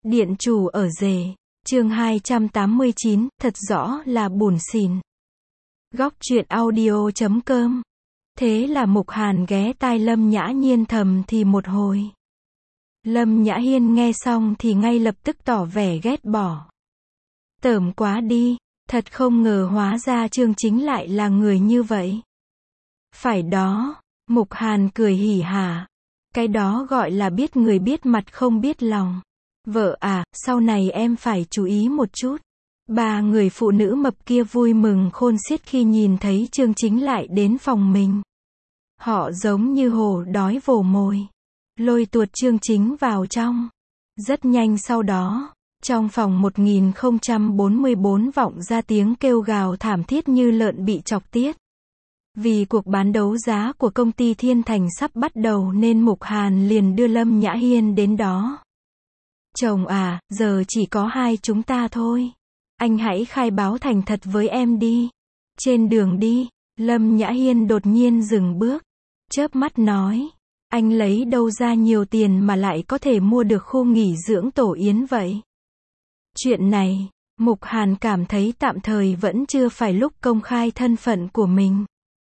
Điện chủ ở rể. Chương 289, thật rõ là bủn xỉn. Góc truyện audio.com. Thế là Mục Hàn ghé tai Lâm Nhã Nhiên thầm thì một hồi. Lâm Nhã Hiên nghe xong thì ngay lập tức tỏ vẻ ghét bỏ. Tởm quá đi, thật không ngờ hóa ra Chương Chính lại là người như vậy. Phải đó, Mục Hàn cười hỉ hả. Cái đó gọi là biết người biết mặt không biết lòng. Vợ à, sau này em phải chú ý một chút. Ba người phụ nữ mập kia vui mừng khôn xiết khi nhìn thấy Chương Chính lại đến phòng mình. Họ giống như hổ đói vồ mồi, lôi tuột Chương Chính vào trong. Rất nhanh sau đó, trong phòng 1044 vọng ra tiếng kêu gào thảm thiết như lợn bị chọc tiết. Vì cuộc bán đấu giá của công ty Thiên Thành sắp bắt đầu nên Mục Hàn liền đưa Lâm Nhã Hiên đến đó. Chồng à, giờ chỉ có hai chúng ta thôi. Anh hãy khai báo thành thật với em đi. Trên đường đi, Lâm Nhã Hiên đột nhiên dừng bước. Chớp mắt nói, anh lấy đâu ra nhiều tiền mà lại có thể mua được khu nghỉ dưỡng Tổ Yến vậy? Chuyện này, Mục Hàn cảm thấy tạm thời vẫn chưa phải lúc công khai thân phận của mình.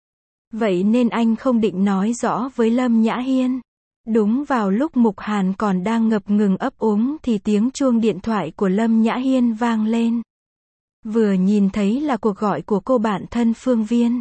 Vậy nên anh không định nói rõ với Lâm Nhã Hiên. Đúng vào lúc Mục Hàn còn đang ngập ngừng ấp úng thì tiếng chuông điện thoại của Lâm Nhã Hiên vang lên. Vừa nhìn thấy là cuộc gọi của cô bạn thân Phương Viên.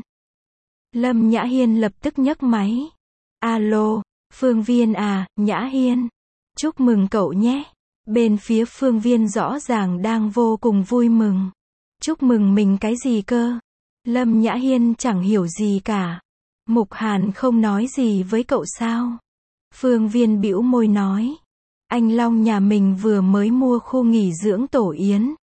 Lâm Nhã Hiên lập tức nhấc máy. Alo, Phương Viên à, Nhã Hiên. Chúc mừng cậu nhé. Bên phía Phương Viên rõ ràng đang vô cùng vui mừng. Chúc mừng mình cái gì cơ? Lâm Nhã Hiên chẳng hiểu gì cả. Mục Hàn không nói gì với cậu sao? Phương Viên bĩu môi nói. Anh Long nhà mình vừa mới mua khu nghỉ dưỡng Tổ Yến.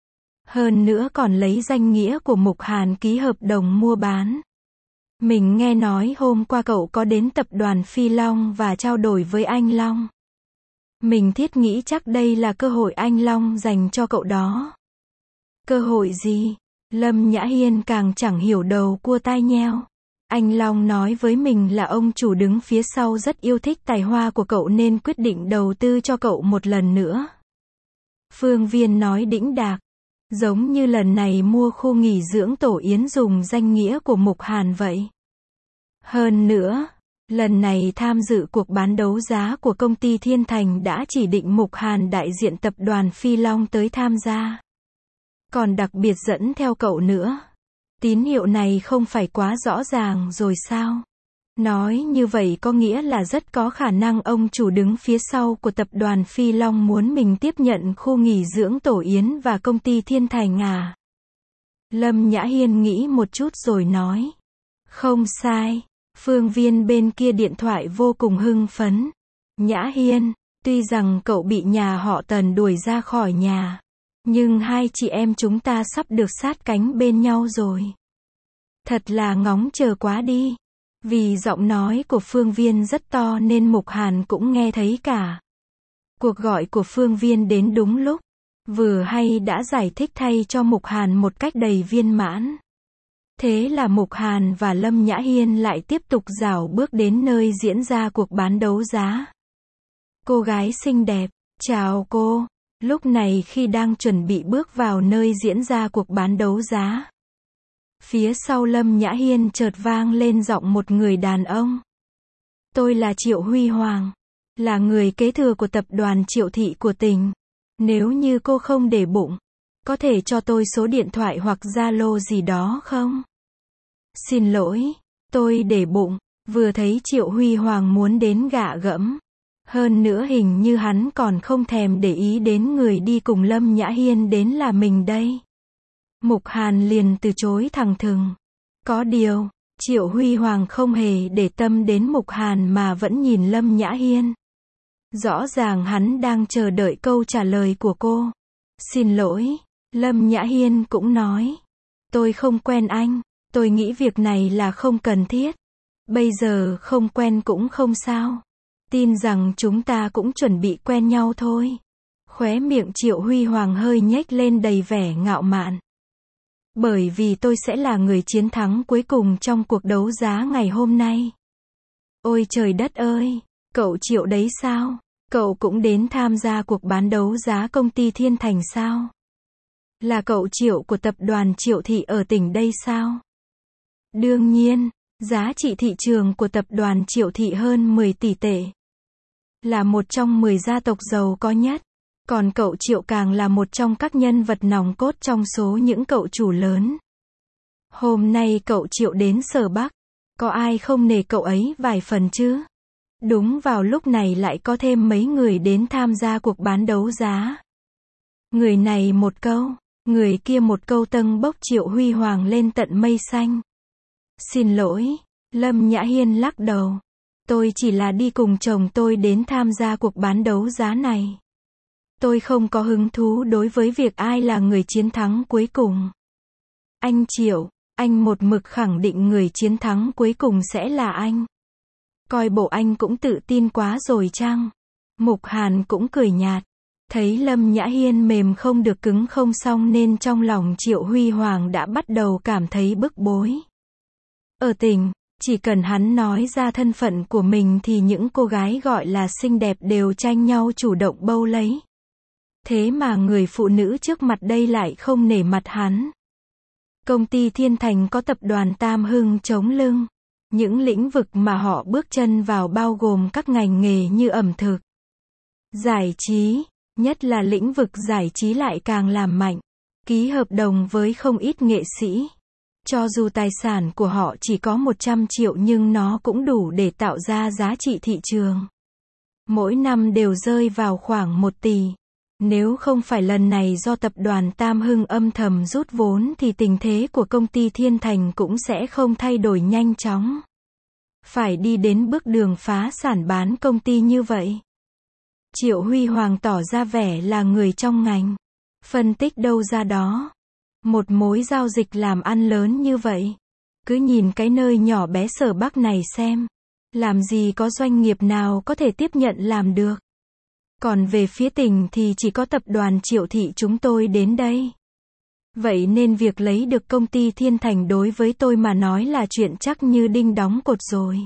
Hơn nữa còn lấy danh nghĩa của Mục Hàn ký hợp đồng mua bán. Mình nghe nói hôm qua cậu có đến tập đoàn Phi Long và trao đổi với anh Long. Mình thiết nghĩ chắc đây là cơ hội anh Long dành cho cậu đó. Cơ hội gì? Lâm Nhã Hiên càng chẳng hiểu đầu cua tai nheo. Anh Long nói với mình là ông chủ đứng phía sau rất yêu thích tài hoa của cậu nên quyết định đầu tư cho cậu một lần nữa. Phương Viên nói đĩnh đạc. Giống như lần này mua khu nghỉ dưỡng Tổ Yến dùng danh nghĩa của Mục Hàn vậy. Hơn nữa, lần này tham dự cuộc bán đấu giá của công ty Thiên Thành đã chỉ định Mục Hàn đại diện tập đoàn Phi Long tới tham gia. Còn đặc biệt dẫn theo cậu nữa. Tín hiệu này không phải quá rõ ràng rồi sao? Nói như vậy có nghĩa là rất có khả năng ông chủ đứng phía sau của tập đoàn Phi Long muốn mình tiếp nhận khu nghỉ dưỡng Tổ Yến và công ty Thiên Thành à? Lâm Nhã Hiên nghĩ một chút rồi nói. Không sai. Phương Viên bên kia điện thoại vô cùng hưng phấn. Nhã Hiên, tuy rằng cậu bị nhà họ Tần đuổi ra khỏi nhà, nhưng hai chị em chúng ta sắp được sát cánh bên nhau rồi. Thật là ngóng chờ quá đi. Vì giọng nói của Phương Viên rất to nên Mục Hàn cũng nghe thấy cả. Cuộc gọi của Phương Viên đến đúng lúc. Vừa hay đã giải thích thay cho Mục Hàn một cách đầy viên mãn. Thế là Mục Hàn và Lâm Nhã Hiên lại tiếp tục rảo bước đến nơi diễn ra cuộc bán đấu giá. Cô gái xinh đẹp, chào cô. Lúc này khi đang chuẩn bị bước vào nơi diễn ra cuộc bán đấu giá, phía sau Lâm Nhã Hiên chợt vang lên giọng một người đàn ông. Tôi là Triệu Huy Hoàng, là người kế thừa của tập đoàn Triệu Thị của tỉnh. Nếu như cô không để bụng, có thể cho tôi số điện thoại hoặc Zalo gì đó không? Xin lỗi, tôi để bụng. Vừa thấy Triệu Huy Hoàng muốn đến gạ gẫm. Hơn nữa hình như hắn còn không thèm để ý đến người đi cùng Lâm Nhã Hiên đến là mình đây. Mục Hàn liền từ chối thẳng thừng. Có điều, Triệu Huy Hoàng không hề để tâm đến Mục Hàn mà vẫn nhìn Lâm Nhã Hiên. Rõ ràng hắn đang chờ đợi câu trả lời của cô. Xin lỗi, Lâm Nhã Hiên cũng nói. Tôi không quen anh, tôi nghĩ việc này là không cần thiết. Bây giờ không quen cũng không sao. Tin rằng chúng ta cũng chuẩn bị quen nhau thôi. Khóe miệng Triệu Huy Hoàng hơi nhếch lên đầy vẻ ngạo mạn. Bởi vì tôi sẽ là người chiến thắng cuối cùng trong cuộc đấu giá ngày hôm nay. Ôi trời đất ơi, cậu Triệu đấy sao? Cậu cũng đến tham gia cuộc bán đấu giá công ty Thiên Thành sao? Là cậu Triệu của tập đoàn Triệu Thị ở tỉnh đây sao? Đương nhiên, giá trị thị trường của tập đoàn Triệu Thị hơn 10 tỷ tệ. Là một trong 10 gia tộc giàu có nhất. Còn cậu Triệu càng là một trong các nhân vật nòng cốt trong số những cậu chủ lớn. Hôm nay cậu Triệu đến Sở Bắc. Có ai không nể cậu ấy vài phần chứ? Đúng vào lúc này lại có thêm mấy người đến tham gia cuộc bán đấu giá. Người này một câu, người kia một câu tâng bốc Triệu Huy Hoàng lên tận mây xanh. Xin lỗi, Lâm Nhã Hiên lắc đầu. Tôi chỉ là đi cùng chồng tôi đến tham gia cuộc bán đấu giá này. Tôi không có hứng thú đối với việc ai là người chiến thắng cuối cùng. Anh Triệu, anh một mực khẳng định người chiến thắng cuối cùng sẽ là anh. Coi bộ anh cũng tự tin quá rồi chăng? Mục Hàn cũng cười nhạt. Thấy Lâm Nhã Hiên mềm không được cứng không xong nên trong lòng Triệu Huy Hoàng đã bắt đầu cảm thấy bức bối. Ở tỉnh, chỉ cần hắn nói ra thân phận của mình thì những cô gái gọi là xinh đẹp đều tranh nhau chủ động bâu lấy. Thế mà người phụ nữ trước mặt đây lại không nể mặt hắn. Công ty Thiên Thành có tập đoàn Tam Hưng chống lưng. Những lĩnh vực mà họ bước chân vào bao gồm các ngành nghề như ẩm thực, giải trí, nhất là lĩnh vực giải trí lại càng làm mạnh. Ký hợp đồng với không ít nghệ sĩ. Cho dù tài sản của họ chỉ có 100 triệu nhưng nó cũng đủ để tạo ra giá trị thị trường. Mỗi năm đều rơi vào khoảng 1 tỷ. Nếu không phải lần này do tập đoàn Tam Hưng âm thầm rút vốn thì tình thế của công ty Thiên Thành cũng sẽ không thay đổi nhanh chóng. Phải đi đến bước đường phá sản bán công ty như vậy. Triệu Huy Hoàng tỏ ra vẻ là người trong ngành. Phân tích đâu ra đó. Một mối giao dịch làm ăn lớn như vậy. Cứ nhìn cái nơi nhỏ bé Sở Bắc này xem. Làm gì có doanh nghiệp nào có thể tiếp nhận làm được. Còn về phía tỉnh thì chỉ có tập đoàn Triệu Thị chúng tôi đến đây. Vậy nên việc lấy được công ty Thiên Thành đối với tôi mà nói là chuyện chắc như đinh đóng cột rồi.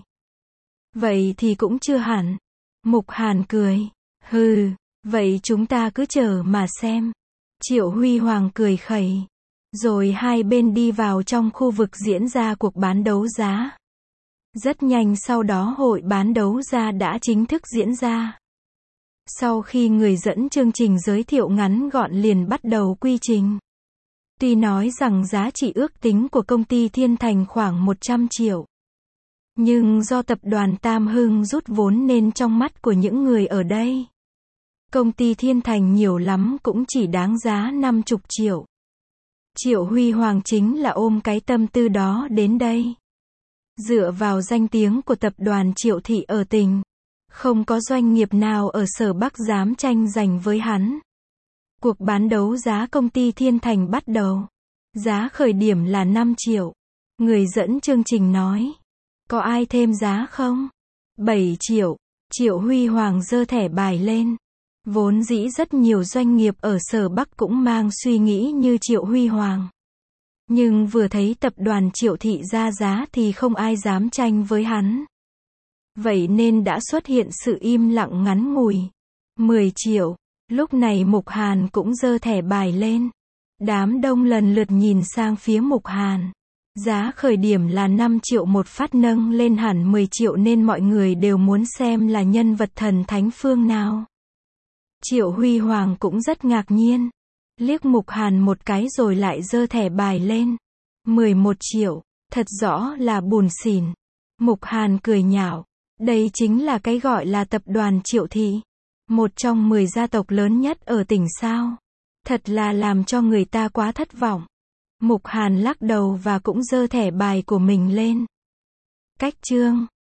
Vậy thì cũng chưa hẳn. Mục Hàn cười. Hừ, vậy chúng ta cứ chờ mà xem. Triệu Huy Hoàng cười khẩy. Rồi hai bên đi vào trong khu vực diễn ra cuộc bán đấu giá. Rất nhanh sau đó hội bán đấu giá đã chính thức diễn ra. Sau khi người dẫn chương trình giới thiệu ngắn gọn liền bắt đầu quy trình. Tuy nói rằng giá trị ước tính của công ty Thiên Thành khoảng 100 triệu. Nhưng do tập đoàn Tam Hưng rút vốn nên trong mắt của những người ở đây, công ty Thiên Thành nhiều lắm cũng chỉ đáng giá 50 triệu. Triệu Huy Hoàng chính là ôm cái tâm tư đó đến đây. Dựa vào danh tiếng của tập đoàn Triệu Thị ở tỉnh, không có doanh nghiệp nào ở Sở Bắc dám tranh giành với hắn. Cuộc bán đấu giá công ty Thiên Thành bắt đầu. Giá khởi điểm là 5 triệu. Người dẫn chương trình nói. Có ai thêm giá không? 7 triệu. Triệu Huy Hoàng giơ thẻ bài lên. Vốn dĩ rất nhiều doanh nghiệp ở Sở Bắc cũng mang suy nghĩ như Triệu Huy Hoàng. Nhưng vừa thấy tập đoàn Triệu Thị ra giá thì không ai dám tranh với hắn. Vậy nên đã xuất hiện sự im lặng ngắn ngủi. 10 triệu. Lúc này Mục Hàn cũng giơ thẻ bài lên. Đám đông lần lượt nhìn sang phía Mục Hàn. Giá khởi điểm là 5 triệu một phát nâng lên hẳn 10 triệu nên mọi người đều muốn xem là nhân vật thần thánh phương nào. Triệu Huy Hoàng cũng rất ngạc nhiên. Liếc Mục Hàn một cái rồi lại giơ thẻ bài lên. 11 triệu. Thật rõ là bùn xỉn. Mục Hàn cười nhạo. Đây chính là cái gọi là tập đoàn Triệu Thị. Một trong 10 gia tộc lớn nhất ở tỉnh sao. Thật là làm cho người ta quá thất vọng. Mục Hàn lắc đầu và cũng giơ thẻ bài của mình lên. Cách chương